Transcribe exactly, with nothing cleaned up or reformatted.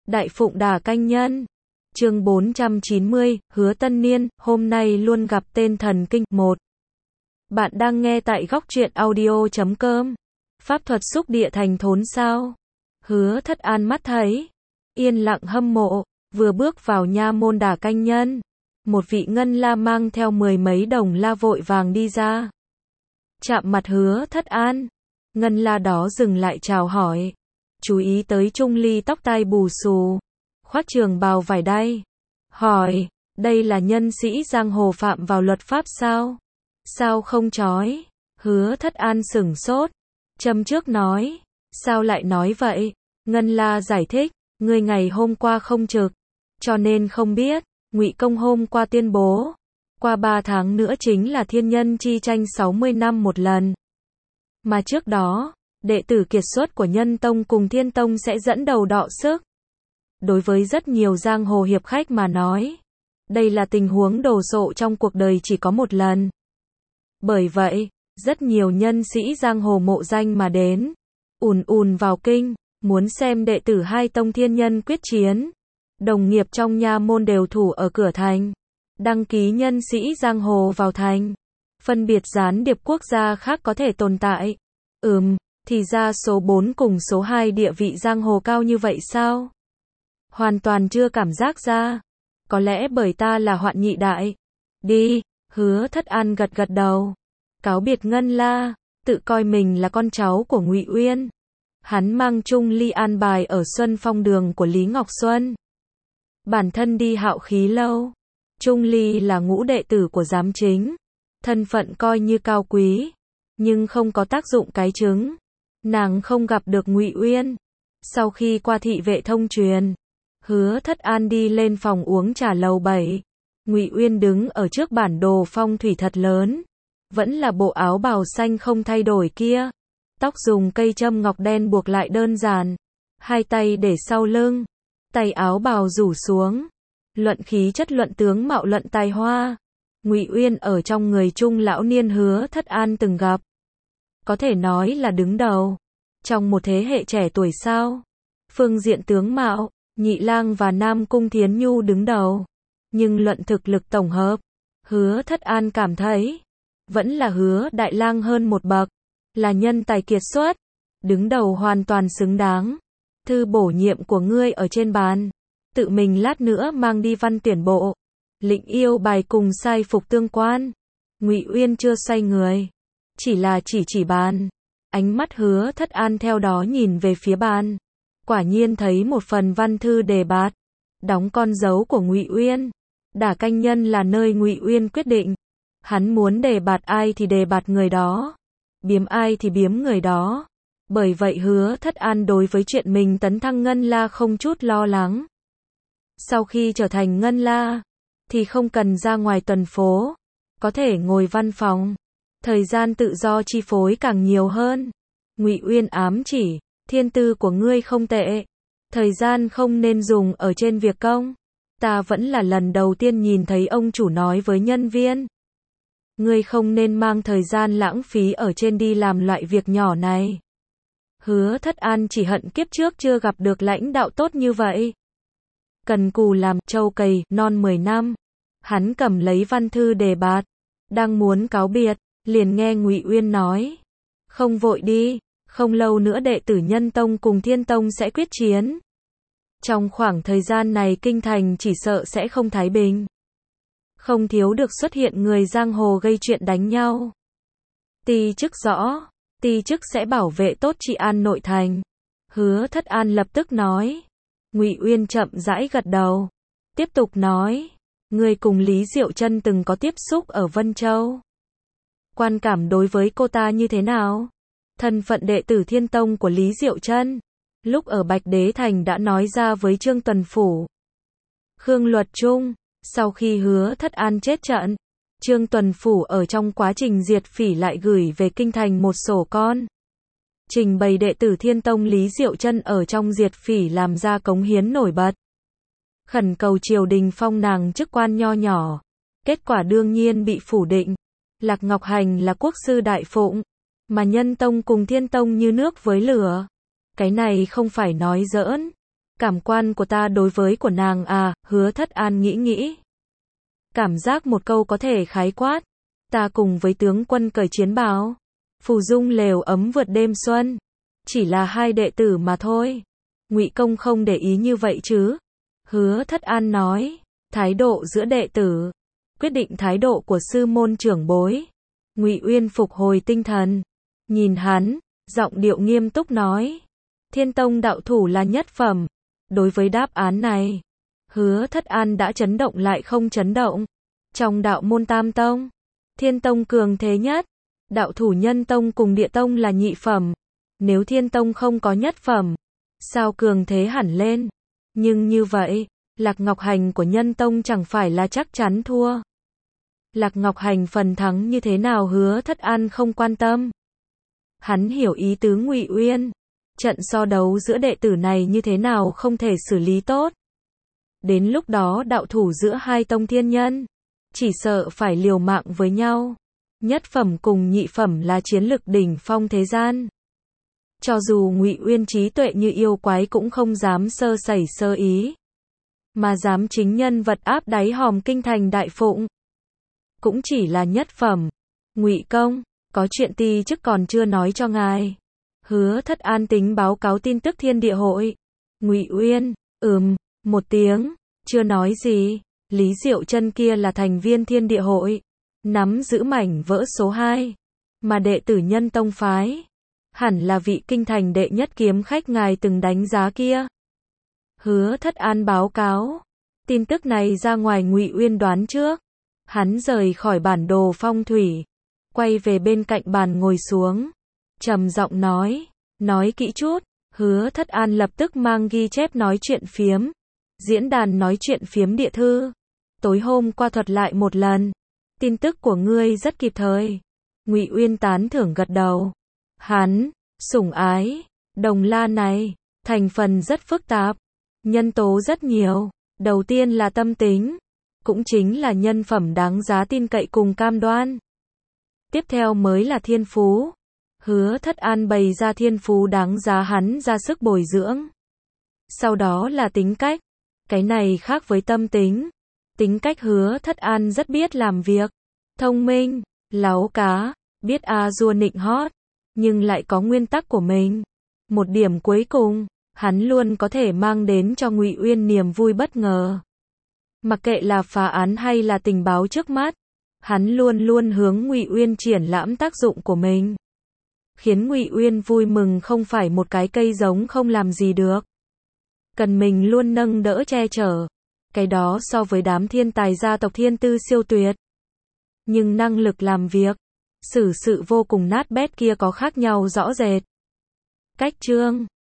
Đại Phụng Đà Canh Nhân. Chương bốn trăm chín mươi, Hứa Tân Niên, hôm nay luôn gặp tên thần kinh. một. Bạn đang nghe tại góc truyện audio chấm com. Pháp thuật xúc địa thành thốn sao? Hứa Thất An mắt thấy, yên lặng hâm mộ, vừa bước vào nha môn Đà Canh Nhân. Một vị ngân la mang theo mười mấy đồng la vội vàng đi ra. Chạm mặt Hứa Thất An, ngân la đó dừng lại chào hỏi. Chú ý tới Trung Ly tóc tai bù xù, khoác trường bào vải đay. Hỏi, đây là nhân sĩ giang hồ phạm vào luật pháp sao? Sao không trói? Hứa Thất An sửng sốt, châm trước nói, sao lại nói vậy? Ngân la giải thích, ngươi ngày hôm qua không trực, cho nên không biết. Ngụy Công hôm qua tuyên bố, qua ba tháng nữa chính là thiên nhân chi tranh sáu mươi năm một lần. Mà trước đó, đệ tử kiệt xuất của Nhân Tông cùng Thiên Tông sẽ dẫn đầu đọ sức. Đối với rất nhiều giang hồ hiệp khách mà nói, đây là tình huống đồ sộ trong cuộc đời chỉ có một lần. Bởi vậy, rất nhiều nhân sĩ giang hồ mộ danh mà đến, ùn ùn vào kinh, muốn xem đệ tử hai tông thiên nhân quyết chiến. Đồng nghiệp trong nha môn đều thủ ở cửa thành, đăng ký nhân sĩ giang hồ vào thành, phân biệt gián điệp quốc gia khác có thể tồn tại. Ừm, thì ra số bốn cùng số hai địa vị giang hồ cao như vậy sao? Hoàn toàn chưa cảm giác ra. Có lẽ bởi ta là hoạn nhị đại. Đi, Hứa Thất An gật gật đầu. Cáo biệt ngân la, tự coi mình là con cháu của Ngụy Uyên. Hắn mang Trung Ly an bài ở Xuân Phong đường của Lý Ngọc Xuân. Bản thân đi Hạo Khí lâu. Trung Ly là ngũ đệ tử của giám chính, thân phận coi như cao quý, nhưng không có tác dụng cái chứng. Nàng không gặp được Ngụy Uyên. Sau khi qua thị vệ thông truyền, Hứa Thất An đi lên phòng uống trà lầu bảy. Ngụy Uyên đứng ở trước bản đồ phong thủy thật lớn, vẫn là bộ áo bào xanh không thay đổi kia, tóc dùng cây châm ngọc đen buộc lại đơn giản, hai tay để sau lưng, tay áo bào rủ xuống. Luận khí chất luận tướng mạo luận tài hoa, Ngụy Uyên ở trong người trung lão niên Hứa Thất An từng gặp, có thể nói là đứng đầu trong một thế hệ trẻ tuổi sao. Phương diện tướng mạo, Nhị Lang và Nam Cung Thiến Nhu đứng đầu, nhưng luận thực lực tổng hợp, Hứa Thất An cảm thấy vẫn là Hứa Đại Lang hơn một bậc, là nhân tài kiệt xuất, đứng đầu hoàn toàn xứng đáng. Thư bổ nhiệm của ngươi ở trên bàn, tự mình lát nữa mang đi văn tuyển bộ. Lệnh yêu bài cùng sai phục tương quan. Ngụy Uyên chưa xoay người, chỉ là chỉ chỉ bàn. Ánh mắt Hứa Thất An theo đó nhìn về phía bàn, quả nhiên thấy một phần văn thư đề bạt, đóng con dấu của Ngụy Uyên. Đả Canh Nhân là nơi Ngụy Uyên quyết định, hắn muốn đề bạt ai thì đề bạt người đó, biếm ai thì biếm người đó. Bởi vậy Hứa Thất An đối với chuyện mình tấn thăng ngân la không chút lo lắng. Sau khi trở thành ngân la, thì không cần ra ngoài tuần phố, có thể ngồi văn phòng, thời gian tự do chi phối càng nhiều hơn. Ngụy Uyên ám chỉ, thiên tư của ngươi không tệ, thời gian không nên dùng ở trên việc công. Ta vẫn là lần đầu tiên nhìn thấy ông chủ nói với nhân viên, ngươi không nên mang thời gian lãng phí ở trên đi làm loại việc nhỏ này. Hứa Thất An chỉ hận kiếp trước chưa gặp được lãnh đạo tốt như vậy. Cần cù làm trâu cày non mười năm. Hắn cầm lấy văn thư đề bạt, đang muốn cáo biệt, liền nghe Ngụy Uyên nói, không vội đi, không lâu nữa đệ tử Nhân Tông cùng Thiên Tông sẽ quyết chiến. Trong khoảng thời gian này kinh thành chỉ sợ sẽ không thái bình, không thiếu được xuất hiện người giang hồ gây chuyện đánh nhau. Ti chức rõ, ti chức sẽ bảo vệ tốt trị an nội thành. Hứa Thất An lập tức nói. Ngụy Uyên chậm rãi gật đầu, tiếp tục nói, ngươi cùng Lý Diệu Chân từng có tiếp xúc ở Vân Châu. Quan cảm đối với cô ta như thế nào? Thân phận đệ tử Thiên Tông của Lý Diệu Chân, lúc ở Bạch Đế Thành đã nói ra với Trương Tuần Phủ, Khương Luật Trung. Sau khi Hứa Thất An chết trận, Trương Tuần Phủ ở trong quá trình diệt phỉ lại gửi về kinh thành một sổ con, trình bày đệ tử Thiên Tông Lý Diệu Chân ở trong diệt phỉ làm ra cống hiến nổi bật, khẩn cầu triều đình phong nàng chức quan nho nhỏ. Kết quả đương nhiên bị phủ định. Lạc Ngọc Hành là quốc sư đại phụng, mà Nhân Tông cùng Thiên Tông như nước với lửa. Cái này không phải nói giỡn. Cảm quan của ta đối với của nàng à, Hứa Thất An nghĩ nghĩ. Cảm giác một câu có thể khái quát. Ta cùng với tướng quân cởi chiến bào. Phù dung lều ấm vượt đêm xuân. Chỉ là hai đệ tử mà thôi. Ngụy Công không để ý như vậy chứ. Hứa Thất An nói. Thái độ giữa đệ tử. Quyết định thái độ của sư môn trưởng bối. Ngụy Uyên phục hồi tinh thần. Nhìn hắn, giọng điệu nghiêm túc nói. Thiên tông đạo thủ là nhất phẩm. Đối với đáp án này, Hứa Thất An đã chấn động lại không chấn động. Trong đạo môn tam tông, Thiên tông cường thế nhất. Đạo thủ Nhân tông cùng Địa tông là nhị phẩm. Nếu Thiên tông không có nhất phẩm, sao cường thế hẳn lên? Nhưng như vậy, Lạc Ngọc Hành của Nhân tông chẳng phải là chắc chắn thua. Lạc Ngọc Hành phần thắng như thế nào Hứa Thất An không quan tâm. Hắn hiểu ý tứ Ngụy Uyên. Trận so đấu giữa đệ tử này như thế nào không thể xử lý tốt. Đến lúc đó đạo thủ giữa hai tông thiên nhân, chỉ sợ phải liều mạng với nhau. Nhất phẩm cùng nhị phẩm là chiến lực đỉnh phong thế gian. Cho dù Ngụy Uyên trí tuệ như yêu quái cũng không dám sơ sẩy sơ ý. Mà dám chính nhân vật áp đáy hòm kinh thành đại phụng. Cũng chỉ là nhất phẩm. Ngụy Công, có chuyện ti chức còn chưa nói cho ngài. Hứa Thất An tính báo cáo tin tức thiên địa hội. Ngụy Uyên, ừm, một tiếng, chưa nói gì. Lý Diệu Chân kia là thành viên thiên địa hội, nắm giữ mảnh vỡ số hai, mà đệ tử Nhân tông phái, hẳn là vị kinh thành đệ nhất kiếm khách ngài từng đánh giá kia. Hứa Thất An báo cáo, tin tức này ra ngoài Ngụy Uyên đoán trước. Hắn rời khỏi bản đồ phong thủy, quay về bên cạnh bàn ngồi xuống, trầm giọng nói, nói kỹ chút. Hứa Thất An lập tức mang ghi chép nói chuyện phiếm, diễn đàn nói chuyện phiếm địa thư. Tối hôm qua thuật lại một lần. Tin tức của ngươi rất kịp thời. Ngụy Uyên tán thưởng gật đầu. Hắn, sủng ái, Đồng La này, thành phần rất phức tạp, nhân tố rất nhiều. Đầu tiên là tâm tính, cũng chính là nhân phẩm đáng giá tin cậy cùng cam đoan. Tiếp theo mới là thiên phú. Hứa Thất An bày ra thiên phú đáng giá hắn ra sức bồi dưỡng. Sau đó là tính cách. Cái này khác với tâm tính. Tính cách Hứa Thất An rất biết làm việc, thông minh, láu cá, biết a dua nịnh hót, nhưng lại có nguyên tắc của mình. Một điểm cuối cùng, hắn luôn có thể mang đến cho Ngụy Uyên niềm vui bất ngờ. Mặc kệ là phá án hay là tình báo trước mắt, hắn luôn luôn hướng Ngụy Uyên triển lãm tác dụng của mình. Khiến Ngụy Uyên vui mừng không phải một cái cây giống không làm gì được. Cần mình luôn nâng đỡ che chở. Cái đó so với đám thiên tài gia tộc thiên tư siêu tuyệt. Nhưng năng lực làm việc, xử sự vô cùng nát bét kia có khác nhau rõ rệt. Cách chương